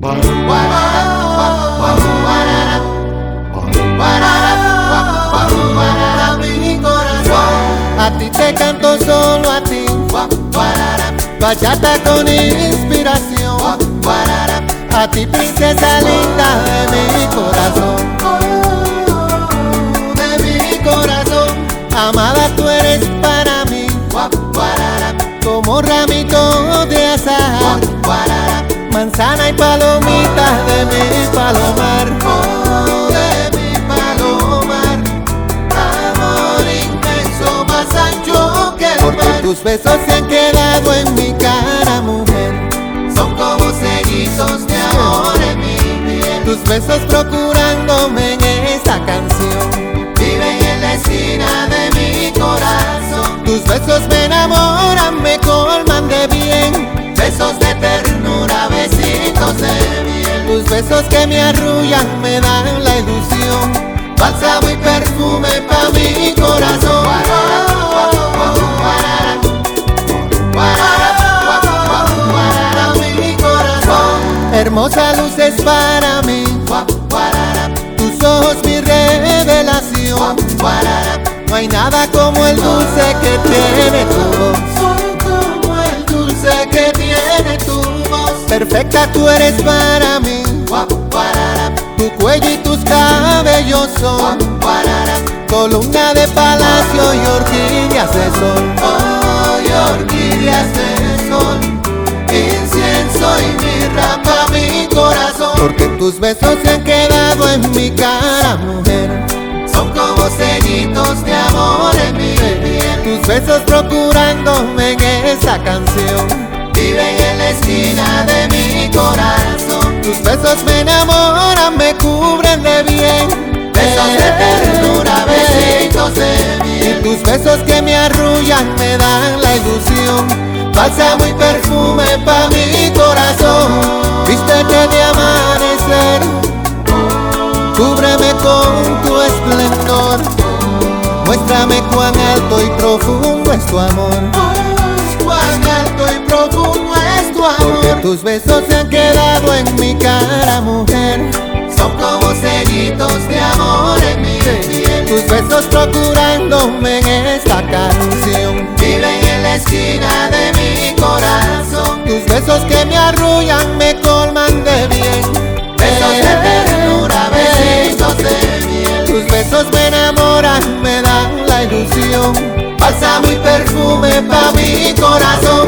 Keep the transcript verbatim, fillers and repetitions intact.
A ti te canto solo a ti, bachata con inspiración. A ti, princesa linda de mi corazón, de mi corazón. Amada, tú eres para mí como ramito de azahar, manzana y palomita de mi palomar, oh, de mi palomar. Amor inmenso, más ancho que el mar. Porque tus besos se han quedado en mi cara, mujer. Son como sellitos de amor en mi piel. Tus besos procurándome en esta canción viven en la esquina de mi corazón. Tus besos me enamoran, me colman de bien. Besos de ternura, besitos de miel. Tus besos que me arrullan, me dan la ilusión. Bálsamo y perfume pa' mi corazón. Hermosa luz es para mí, tus ojos mi revelación. No hay nada como el dulce que tiene tu voz, como el dulce que tiene tu voz. Perfecta tú eres para mí, tu cuello y tus cabellos son columna de palacio y orquídeas de sol, oh, y orquídeas de sol. Incienso y mirra pa' mi corazón. Porque tus besos se han quedado en mi cara, mujer. Son como sellitos de amor en mi piel. Tus besos procurándome en esta canción viven en la esquina de mi corazón. Tus besos me enamoran, me cubren de bien. Besos de ternura, besitos de miel. Y tus besos que me arrullan, me dan la ilusión. Bálsamo y perfume pa' mi corazón. Vístete de amanecer, cúbreme con tu esplendor. Muéstrame cuán alto y profundo es tu amor, cuán alto y profundo es tu amor. Porque tus besos se han quedado en mi cara, mujer. Son como sellitos de amor en mi piel. Tus besos procurándome en esta canción viven en la esquina de mi corazón. Tus besos que me arrullan, me colman de bien. Besos de ternura, besitos de miel. Tus besos me enamoran, me dan la ilusión. Bálsamo y perfume pa' mi corazón.